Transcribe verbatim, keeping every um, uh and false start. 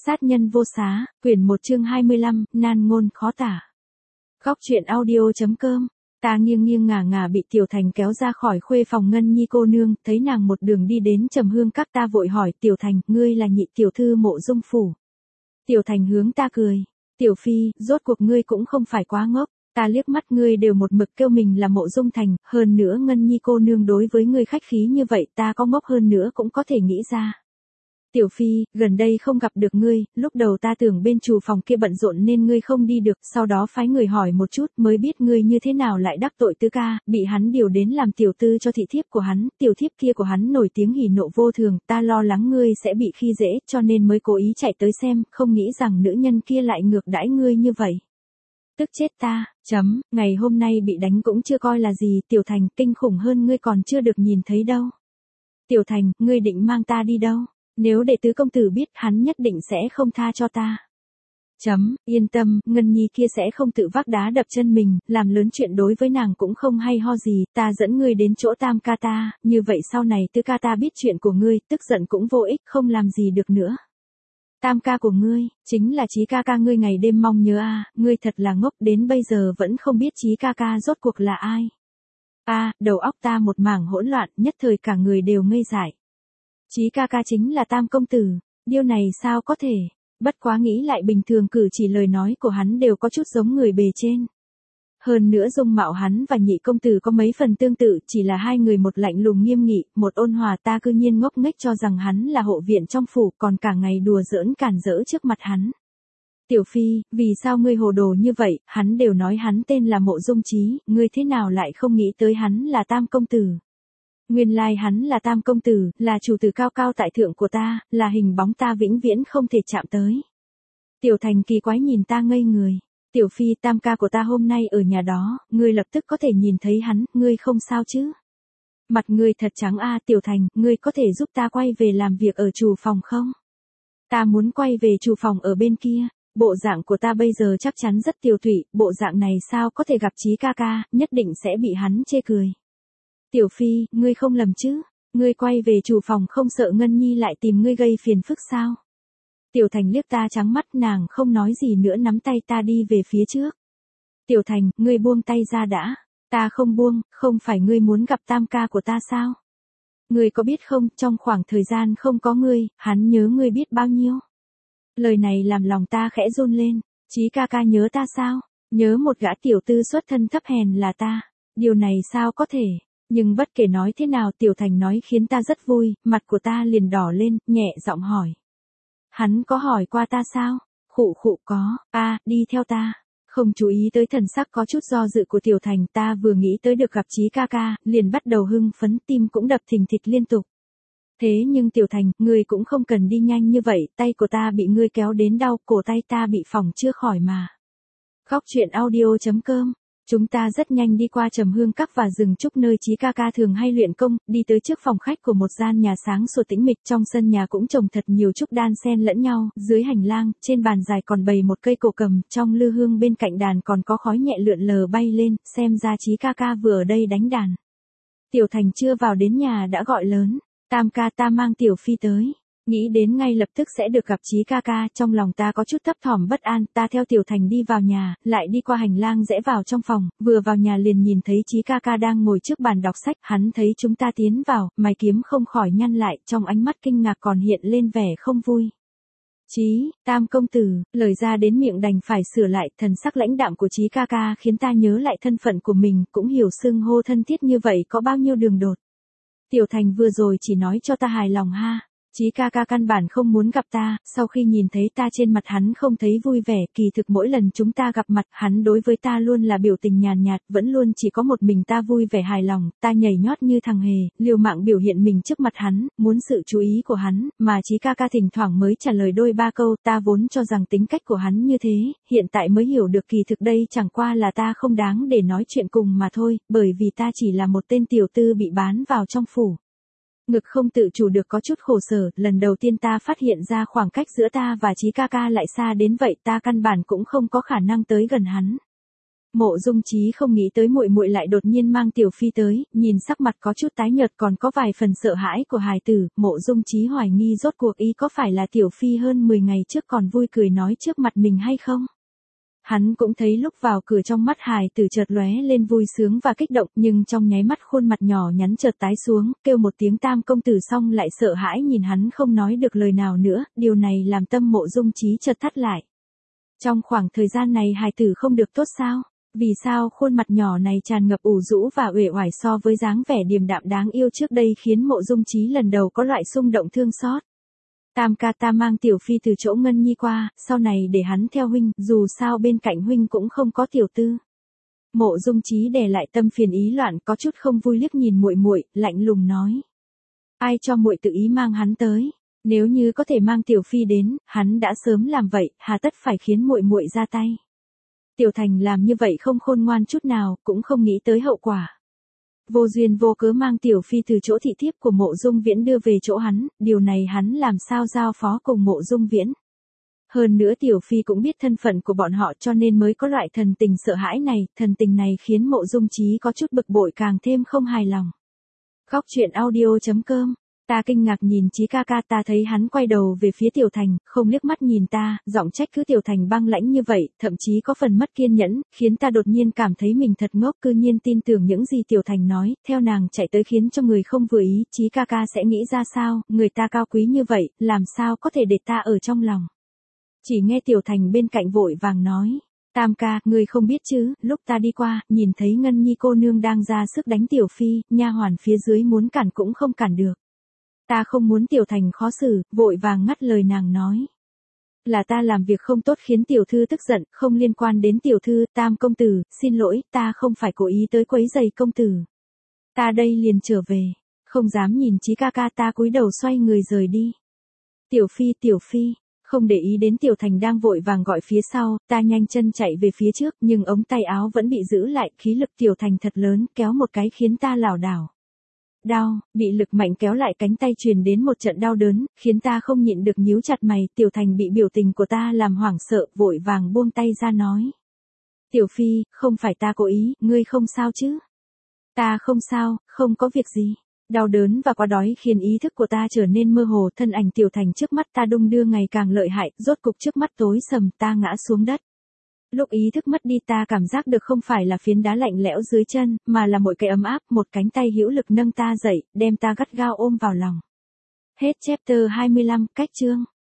Sát nhân vô xá, quyển một chương hai mươi lăm, nan ngôn khó tả. Góc truyện audio.com. Ta nghiêng nghiêng ngả ngả bị Tiểu Thành kéo ra khỏi khuê phòng Ngân Nhi cô nương, thấy nàng một đường đi đến Trầm Hương Các, ta vội hỏi, Tiểu Thành, ngươi là nhị tiểu thư Mộ Dung phủ. Tiểu Thành hướng ta cười, Tiểu Phi, rốt cuộc ngươi cũng không phải quá ngốc, ta liếc mắt ngươi đều một mực kêu mình là Mộ Dung Thành, hơn nữa Ngân Nhi cô nương đối với ngươi khách khí như vậy, ta có ngốc hơn nữa cũng có thể nghĩ ra. Tiểu Phi, gần đây không gặp được ngươi, lúc đầu ta tưởng bên chủ phòng kia bận rộn nên ngươi không đi được, sau đó phái người hỏi một chút mới biết ngươi như thế nào lại đắc tội tứ ca, bị hắn điều đến làm tiểu tư cho thị thiếp của hắn, tiểu thiếp kia của hắn nổi tiếng hỉ nộ vô thường, ta lo lắng ngươi sẽ bị khi dễ, cho nên mới cố ý chạy tới xem, không nghĩ rằng nữ nhân kia lại ngược đãi ngươi như vậy. Tức chết ta, chấm, ngày hôm nay bị đánh cũng chưa coi là gì, Tiểu Thành, kinh khủng hơn ngươi còn chưa được nhìn thấy đâu. Tiểu Thành, ngươi định mang ta đi đâu? Nếu để tứ công tử biết, hắn nhất định sẽ không tha cho ta. Chấm, yên tâm, Ngân Nhi kia sẽ không tự vác đá đập chân mình, làm lớn chuyện đối với nàng cũng không hay ho gì, ta dẫn ngươi đến chỗ tam ca ta, như vậy sau này tứ ca ta biết chuyện của ngươi, tức giận cũng vô ích, không làm gì được nữa. Tam ca của ngươi, chính là Chí ca ca ngươi ngày đêm mong nhớ a, à, ngươi thật là ngốc, đến bây giờ vẫn không biết Chí ca ca rốt cuộc là ai. A, à, đầu óc ta một mảng hỗn loạn, nhất thời cả người đều ngây dại. Chí ca ca chính là tam công tử, điều này sao có thể, bất quá nghĩ lại bình thường cử chỉ lời nói của hắn đều có chút giống người bề trên. Hơn nữa dung mạo hắn và nhị công tử có mấy phần tương tự, chỉ là hai người một lạnh lùng nghiêm nghị, một ôn hòa, ta cư nhiên ngốc nghếch cho rằng hắn là hộ viện trong phủ, còn cả ngày đùa giỡn cản rỡ trước mặt hắn. Tiểu Phi, vì sao ngươi hồ đồ như vậy, hắn đều nói hắn tên là Mộ Dung Chí, ngươi thế nào lại không nghĩ tới hắn là tam công tử? Nguyên lai hắn là tam công tử, là chủ tử cao cao tại thượng của ta, là hình bóng ta vĩnh viễn không thể chạm tới. Tiểu Thành kỳ quái nhìn ta ngây người. Tiểu Phi, tam ca của ta hôm nay ở nhà đó, ngươi lập tức có thể nhìn thấy hắn, ngươi không sao chứ? Mặt ngươi thật trắng a, à, Tiểu Thành, ngươi có thể giúp ta quay về làm việc ở chủ phòng không? Ta muốn quay về chủ phòng ở bên kia, bộ dạng của ta bây giờ chắc chắn rất tiều tụy, bộ dạng này sao có thể gặp Chí ca ca, nhất định sẽ bị hắn chê cười. Tiểu Phi, ngươi không lầm chứ, ngươi quay về chủ phòng không sợ Ngân Nhi lại tìm ngươi gây phiền phức sao? Tiểu Thành liếc ta trắng mắt, nàng không nói gì nữa nắm tay ta đi về phía trước. Tiểu Thành, ngươi buông tay ra đã, ta không buông, không phải ngươi muốn gặp tam ca của ta sao? Ngươi có biết không, trong khoảng thời gian không có ngươi, hắn nhớ ngươi biết bao nhiêu? Lời này làm lòng ta khẽ run lên, Chí ca ca nhớ ta sao? Nhớ một gã tiểu tư xuất thân thấp hèn là ta, điều này sao có thể? Nhưng bất kể nói thế nào Tiểu Thành nói khiến ta rất vui, mặt của ta liền đỏ lên, nhẹ giọng hỏi. Hắn có hỏi qua ta sao? Khụ khụ có, a, à, đi theo ta. Không chú ý tới thần sắc có chút do dự của Tiểu Thành, ta vừa nghĩ tới được gặp Chí ca ca, liền bắt đầu hưng phấn, tim cũng đập thình thịch liên tục. Thế nhưng Tiểu Thành, ngươi cũng không cần đi nhanh như vậy, tay của ta bị ngươi kéo đến đau, cổ tay ta bị phỏng chưa khỏi mà. Góc truyện audio.com. Chúng ta rất nhanh đi qua Trầm Hương Các và rừng trúc nơi Chí ca ca thường hay luyện công, đi tới trước phòng khách của một gian nhà sáng sủa tĩnh mịch, trong sân nhà cũng trồng thật nhiều trúc đan xen lẫn nhau, dưới hành lang, trên bàn dài còn bày một cây cổ cầm, trong lư hương bên cạnh đàn còn có khói nhẹ lượn lờ bay lên, xem ra Chí ca ca vừa ở đây đánh đàn. Tiểu Thành chưa vào đến nhà đã gọi lớn, tam ca, ta mang Tiểu Phi tới. Nghĩ đến ngay lập tức sẽ được gặp Chí ca ca, trong lòng ta có chút thấp thỏm bất an, ta theo Tiểu Thành đi vào nhà, lại đi qua hành lang rẽ vào trong phòng, vừa vào nhà liền nhìn thấy Chí ca ca đang ngồi trước bàn đọc sách, hắn thấy chúng ta tiến vào, mày kiếm không khỏi nhăn lại, trong ánh mắt kinh ngạc còn hiện lên vẻ không vui. Chí, tam công tử, lời ra đến miệng đành phải sửa lại, thần sắc lãnh đạm của Chí ca ca khiến ta nhớ lại thân phận của mình, cũng hiểu xưng hô thân thiết như vậy có bao nhiêu đường đột. Tiểu Thành vừa rồi chỉ nói cho ta hài lòng ha. Chí ca ca căn bản không muốn gặp ta, sau khi nhìn thấy ta trên mặt hắn không thấy vui vẻ, kỳ thực mỗi lần chúng ta gặp mặt, hắn đối với ta luôn là biểu tình nhàn nhạt, vẫn luôn chỉ có một mình ta vui vẻ hài lòng, ta nhảy nhót như thằng hề, liều mạng biểu hiện mình trước mặt hắn, muốn sự chú ý của hắn, mà Chí ca ca thỉnh thoảng mới trả lời đôi ba câu, ta vốn cho rằng tính cách của hắn như thế, hiện tại mới hiểu được kỳ thực đây chẳng qua là ta không đáng để nói chuyện cùng mà thôi, bởi vì ta chỉ là một tên tiểu tư bị bán vào trong phủ. Ngực không tự chủ được có chút khổ sở, lần đầu tiên ta phát hiện ra khoảng cách giữa ta và Chí ca ca lại xa đến vậy, ta căn bản cũng không có khả năng tới gần hắn. Mộ Dung Chí không nghĩ tới muội muội lại đột nhiên mang Tiểu Phi tới, nhìn sắc mặt có chút tái nhợt còn có vài phần sợ hãi của hài tử, Mộ Dung Chí hoài nghi rốt cuộc ý có phải là Tiểu Phi hơn mười ngày trước còn vui cười nói trước mặt mình hay không. Hắn cũng thấy lúc vào cửa trong mắt hài tử chợt lóe lên vui sướng và kích động, nhưng trong nháy mắt khuôn mặt nhỏ nhắn chợt tái xuống, kêu một tiếng Tam công tử xong lại sợ hãi nhìn hắn không nói được lời nào nữa, điều này làm tâm Mộ Dung Chí chợt thắt lại. Trong khoảng thời gian này hài tử không được tốt sao? Vì sao khuôn mặt nhỏ này tràn ngập ủ rũ và uể oải so với dáng vẻ điềm đạm đáng yêu trước đây khiến Mộ Dung Chí lần đầu có loại xung động thương xót. Tam ca ta mang Tiểu Phi từ chỗ Ngân Nhi qua, sau này để hắn theo huynh, dù sao bên cạnh huynh cũng không có tiểu tư. Mộ Dung Chí đè lại tâm phiền ý loạn có chút không vui liếc nhìn muội muội, lạnh lùng nói. Ai cho muội tự ý mang hắn tới? Nếu như có thể mang Tiểu Phi đến, hắn đã sớm làm vậy, hà tất phải khiến muội muội ra tay. Tiểu Thành làm như vậy không khôn ngoan chút nào, cũng không nghĩ tới hậu quả. Vô duyên vô cớ mang Tiểu Phi từ chỗ thị thiếp của Mộ Dung Viễn đưa về chỗ hắn, điều này hắn làm sao giao phó cùng Mộ Dung Viễn. Hơn nữa Tiểu Phi cũng biết thân phận của bọn họ cho nên mới có loại thần tình sợ hãi này, thần tình này khiến Mộ Dung Chí có chút bực bội càng thêm không hài lòng. Góc truyện audio chấm com. Ta kinh ngạc nhìn Chí ca ca, ta thấy hắn quay đầu về phía Tiểu Thành, không liếc mắt nhìn ta, giọng trách cứ Tiểu Thành băng lãnh như vậy, thậm chí có phần mất kiên nhẫn, khiến ta đột nhiên cảm thấy mình thật ngốc, cư nhiên tin tưởng những gì Tiểu Thành nói, theo nàng chạy tới khiến cho người không vừa ý, Chí ca ca sẽ nghĩ ra sao, người ta cao quý như vậy, làm sao có thể để ta ở trong lòng. Chỉ nghe Tiểu Thành bên cạnh vội vàng nói. Tam ca, ngươi không biết chứ, lúc ta đi qua, nhìn thấy Ngân Nhi cô nương đang ra sức đánh Tiểu Phi, nha hoàn phía dưới muốn cản cũng không cản được. Ta không muốn Tiểu Thành khó xử, vội vàng ngắt lời nàng nói. Là ta làm việc không tốt khiến tiểu thư tức giận, không liên quan đến tiểu thư, Tam công tử, xin lỗi, ta không phải cố ý tới quấy giày công tử. Ta đây liền trở về, không dám nhìn Chí ca ca, ta cúi đầu xoay người rời đi. Tiểu Phi, Tiểu Phi, không để ý đến Tiểu Thành đang vội vàng gọi phía sau, ta nhanh chân chạy về phía trước, nhưng ống tay áo vẫn bị giữ lại, khí lực Tiểu Thành thật lớn, kéo một cái khiến ta lảo đảo. Đau, bị lực mạnh kéo lại cánh tay truyền đến một trận đau đớn, khiến ta không nhịn được nhíu chặt mày, Tiểu Thành bị biểu tình của ta làm hoảng sợ, vội vàng buông tay ra nói. Tiểu Phi, không phải ta cố ý, ngươi không sao chứ? Ta không sao, không có việc gì. Đau đớn và quá đói khiến ý thức của ta trở nên mơ hồ, thân ảnh Tiểu Thành trước mắt ta đung đưa ngày càng lợi hại, rốt cục trước mắt tối sầm, ta ngã xuống đất. Lúc ý thức mất đi ta cảm giác được không phải là phiến đá lạnh lẽo dưới chân, mà là một cái ấm áp, một cánh tay hữu lực nâng ta dậy, đem ta gắt gao ôm vào lòng. Hết chapter hai mươi lăm, cách chương.